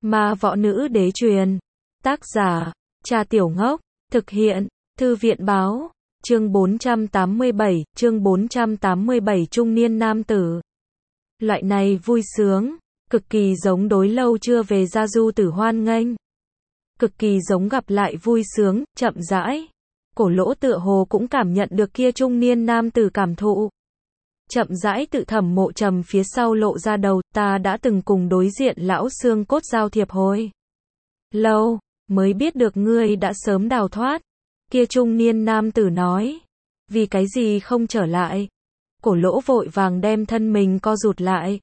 Ma võ nữ đế truyền. Tác giả, Trà Tiểu Ngốc. Thực hiện, Thư viện báo. Chương 487, trung niên nam tử. Loại này vui sướng, cực kỳ giống đối lâu chưa về gia du tử hoan nghênh. Cực kỳ giống gặp lại vui sướng, chậm rãi. Cổ Lỗ tựa hồ cũng cảm nhận được kia trung niên nam tử cảm thụ. Chậm rãi tự Thẩm Mộ Trầm phía sau lộ ra đầu, ta đã từng cùng đối diện lão xương cốt giao thiệp hồi lâu, mới biết được ngươi đã sớm đào thoát. Kia trung niên nam tử nói, vì cái gì không trở lại? Cổ Lỗ vội vàng đem thân mình co rụt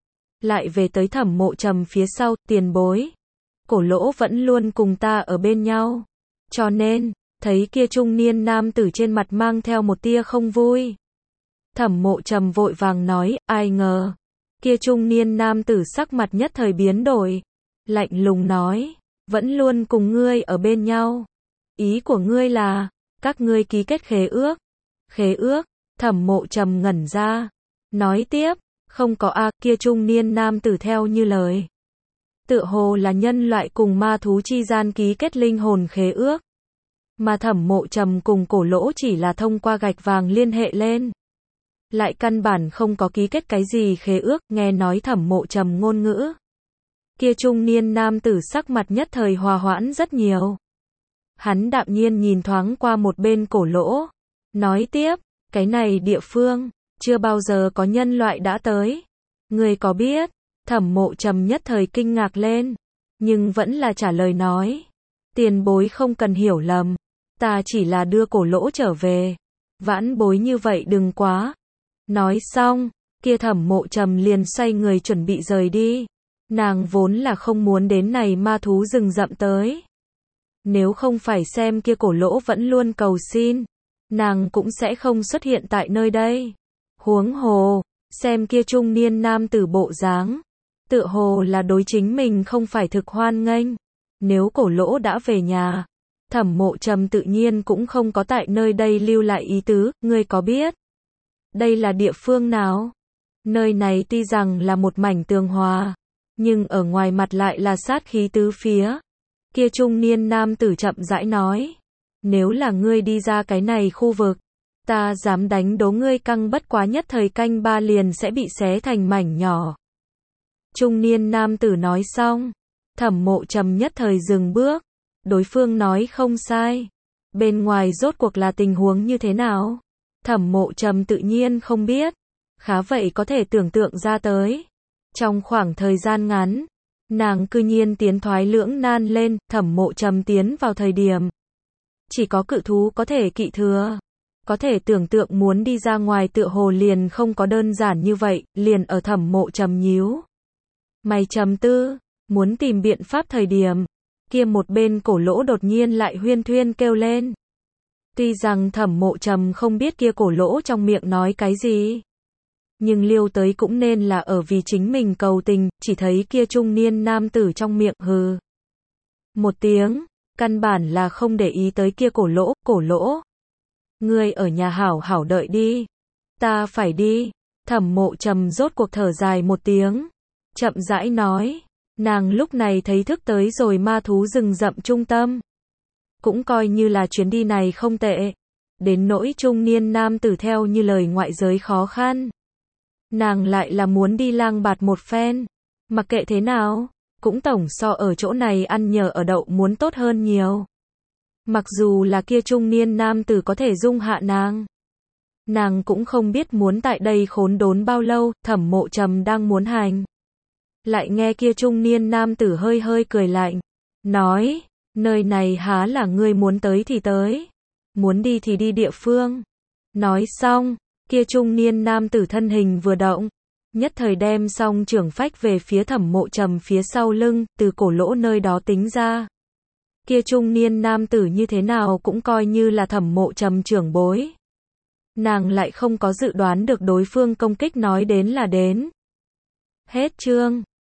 lại về tới Thẩm Mộ Trầm phía sau, tiền bối. Cổ Lỗ vẫn luôn cùng ta ở bên nhau, cho nên, thấy kia trung niên nam tử trên mặt mang theo một tia không vui. Thẩm Mộ Trầm vội vàng nói, ai ngờ. Kia trung niên nam tử sắc mặt nhất thời biến đổi. Lạnh lùng nói, vẫn luôn cùng ngươi ở bên nhau. Ý của ngươi là, các ngươi ký kết khế ước. Khế ước, Thẩm Mộ Trầm ngẩn ra. Nói tiếp, không có a. Kia trung niên nam tử theo như lời. Tựa hồ là nhân loại cùng ma thú chi gian ký kết linh hồn khế ước. Mà Thẩm Mộ Trầm cùng Cổ Lỗ chỉ là thông qua gạch vàng liên hệ lên. Lại căn bản không có ký kết cái gì khế ước, nghe nói Thẩm Mộ Trầm ngôn ngữ. Kia trung niên nam tử sắc mặt nhất thời hòa hoãn rất nhiều. Hắn đạm nhiên nhìn thoáng qua một bên Cổ Lỗ. Nói tiếp, cái này địa phương, chưa bao giờ có nhân loại đã tới. Người có biết? Thẩm Mộ Trầm nhất thời kinh ngạc lên. Nhưng vẫn là trả lời nói. Tiền bối không cần hiểu lầm. Ta chỉ là đưa Cổ Lỗ trở về. Vãn bối như vậy đừng quá. Nói xong, kia Thẩm Mộ Trầm liền xoay người chuẩn bị rời đi. Nàng vốn là không muốn đến này ma thú rừng rậm tới. Nếu không phải xem kia Cổ Lỗ vẫn luôn cầu xin, nàng cũng sẽ không xuất hiện tại nơi đây. Huống hồ, xem kia trung niên nam tử bộ dáng, tựa hồ là đối chính mình không phải thực hoan nghênh. Nếu Cổ Lỗ đã về nhà, Thẩm Mộ Trầm tự nhiên cũng không có tại nơi đây lưu lại ý tứ, ngươi có biết đây là địa phương nào? Nơi này tuy rằng là một mảnh tường hòa, nhưng ở ngoài mặt lại là sát khí tứ phía. Kia trung niên nam tử chậm rãi nói, nếu là ngươi đi ra cái này khu vực, ta dám đánh đố ngươi căng bất quá nhất thời canh ba liền sẽ bị xé thành mảnh nhỏ. Trung niên nam tử nói xong, Thẩm Mộ Trầm nhất thời dừng bước. Đối phương nói không sai. Bên ngoài rốt cuộc là tình huống như thế nào? Thẩm Mộ Trầm tự nhiên không biết. Khá vậy có thể tưởng tượng ra tới. Trong khoảng thời gian ngắn, nàng cư nhiên tiến thoái lưỡng nan lên. Thẩm Mộ Trầm tiến vào thời điểm chỉ có cự thú có thể kỵ thừa. Có thể tưởng tượng muốn đi ra ngoài tựa hồ liền không có đơn giản như vậy. Liền ở Thẩm Mộ Trầm nhíu mày trầm tư, muốn tìm biện pháp thời điểm, kia một bên Cổ Lỗ đột nhiên lại huyên thuyên kêu lên. Tuy rằng Thẩm Mộ Trầm không biết kia Cổ Lỗ trong miệng nói cái gì, nhưng liêu tới cũng nên là ở vì chính mình cầu tình. Chỉ thấy kia trung niên nam tử trong miệng hừ một tiếng, căn bản là không để ý tới kia Cổ Lỗ. Cổ Lỗ, ngươi ở nhà hảo hảo đợi đi, ta phải đi. Thẩm Mộ Trầm rốt cuộc thở dài một tiếng, chậm rãi nói. Nàng lúc này thấy thức tới rồi ma thú rừng rậm trung tâm. Cũng coi như là chuyến đi này không tệ. Đến nỗi trung niên nam tử theo như lời ngoại giới khó khăn, nàng lại là muốn đi lang bạt một phen. Mặc kệ thế nào, cũng tổng so ở chỗ này ăn nhờ ở đậu muốn tốt hơn nhiều. Mặc dù là kia trung niên nam tử có thể dung hạ nàng cũng không biết muốn tại đây khốn đốn bao lâu. Thẩm Mộ Trầm đang muốn hành, lại nghe kia trung niên nam tử hơi hơi cười lạnh, nói, nơi này há là ngươi muốn tới thì tới, muốn đi thì đi địa phương. Nói xong, kia trung niên nam tử thân hình vừa động, nhất thời đem song trưởng phách về phía Thẩm Mộ Trầm phía sau lưng. Từ Cổ Lỗ nơi đó tính ra, kia trung niên nam tử như thế nào cũng coi như là Thẩm Mộ Trầm trưởng bối. Nàng lại không có dự đoán được đối phương công kích nói đến là đến. Hết chương.